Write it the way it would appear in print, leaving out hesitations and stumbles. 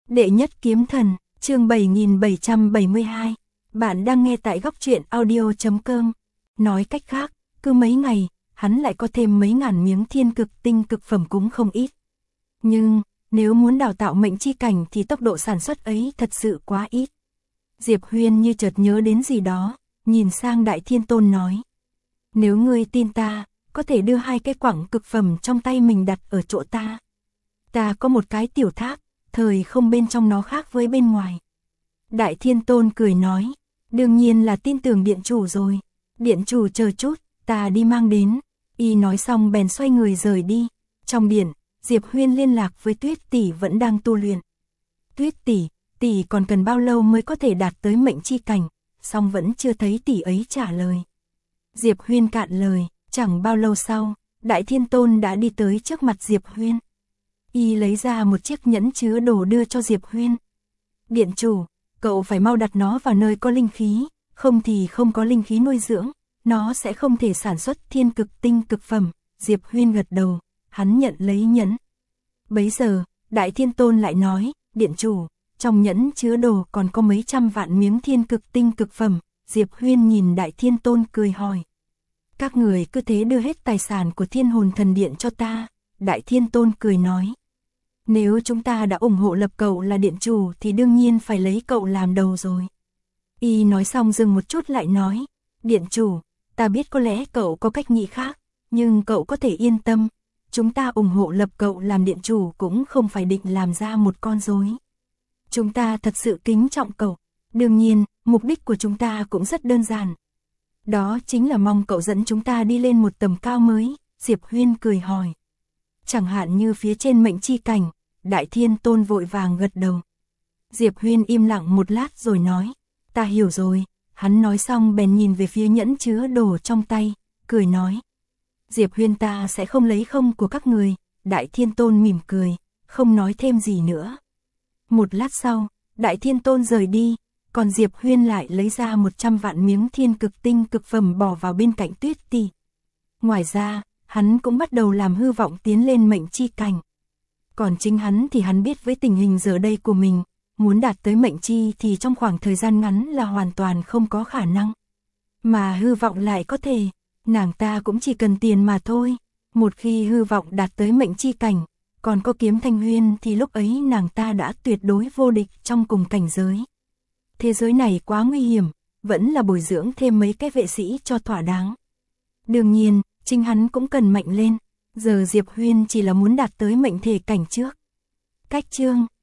Đệ nhất kiếm thần, chương 7772. Bạn đang nghe tại góc truyện audio.com. Nói cách khác, cứ mấy ngày, hắn lại có thêm mấy ngàn miếng thiên cực tinh cực phẩm cũng không ít. Nhưng, nếu muốn đào tạo mệnh chi cảnh thì tốc độ sản xuất ấy thật sự quá ít. Diệp Huyên như chợt nhớ đến gì đó, nhìn sang Đại Thiên Tôn nói. Nếu ngươi tin ta, có thể đưa 2 cái quặng cực phẩm trong tay mình đặt ở chỗ ta. Ta có một cái tiểu tháp, thời không bên trong nó khác với bên ngoài. Đại Thiên Tôn cười nói, đương nhiên là tin tưởng điện chủ rồi. Điện chủ chờ chút, ta đi mang đến. Y nói xong bèn xoay người rời đi. Trong điện, Diệp Huyên liên lạc với Tuyết tỷ vẫn đang tu luyện. Tuyết tỷ, tỷ còn cần bao lâu mới có thể đạt tới mệnh chi cảnh, song vẫn chưa thấy tỷ ấy trả lời. Diệp Huyên cạn lời, chẳng bao lâu sau, Đại Thiên Tôn đã đi tới trước mặt Diệp Huyên. Y lấy ra một chiếc nhẫn chứa đồ đưa cho Diệp Huyên. Điện chủ, cậu phải mau đặt nó vào nơi có linh khí, không thì không có linh khí nuôi dưỡng, nó sẽ không thể sản xuất thiên cực tinh cực phẩm. Diệp Huyên gật đầu, hắn nhận lấy nhẫn. Bấy giờ, Đại Thiên Tôn lại nói, điện chủ, trong nhẫn chứa đồ còn có mấy trăm vạn miếng thiên cực tinh cực phẩm. Diệp Huyên nhìn Đại Thiên Tôn cười hỏi. Các người cứ thế đưa hết tài sản của Thiên Hồn Thần Điện cho ta. Đại Thiên Tôn cười nói. Nếu chúng ta đã ủng hộ lập cậu là điện chủ thì đương nhiên phải lấy cậu làm đầu rồi. Y nói xong dừng một chút lại nói. Điện chủ, ta biết có lẽ cậu có cách nghĩ khác, nhưng cậu có thể yên tâm. Chúng ta ủng hộ lập cậu làm điện chủ cũng không phải định làm ra một con rối. Chúng ta thật sự kính trọng cậu. Đương nhiên, mục đích của chúng ta cũng rất đơn giản. Đó chính là mong cậu dẫn chúng ta đi lên một tầm cao mới. Diệp Huyên cười hỏi. Chẳng hạn như phía trên mệnh chi cảnh. Đại Thiên Tôn vội vàng gật đầu. Diệp Huyên im lặng một lát rồi nói. Ta hiểu rồi. Hắn nói xong bèn nhìn về phía nhẫn chứa đồ trong tay, cười nói. Diệp Huyên ta sẽ không lấy không của các người. Đại Thiên Tôn mỉm cười, không nói thêm gì nữa. Một lát sau, Đại Thiên Tôn rời đi, còn Diệp Huyên lại lấy ra 100 vạn miếng thiên cực tinh cực phẩm bỏ vào bên cạnh Tuyết tỷ. Ngoài ra, hắn cũng bắt đầu làm hư vọng tiến lên mệnh chi cảnh. Còn chính hắn thì hắn biết với tình hình giờ đây của mình, muốn đạt tới mệnh chi thì trong khoảng thời gian ngắn là hoàn toàn không có khả năng. Mà hư vọng lại có thể, nàng ta cũng chỉ cần tiền mà thôi. Một khi hư vọng đạt tới mệnh chi cảnh, còn có Kiếm Thanh Huyên thì lúc ấy nàng ta đã tuyệt đối vô địch trong cùng cảnh giới. Thế giới này quá nguy hiểm, vẫn là bồi dưỡng thêm mấy cái vệ sĩ cho thỏa đáng. Đương nhiên, chính hắn cũng cần mạnh lên, giờ Diệp Huyên chỉ là muốn đạt tới mệnh thể cảnh trước. Cách chương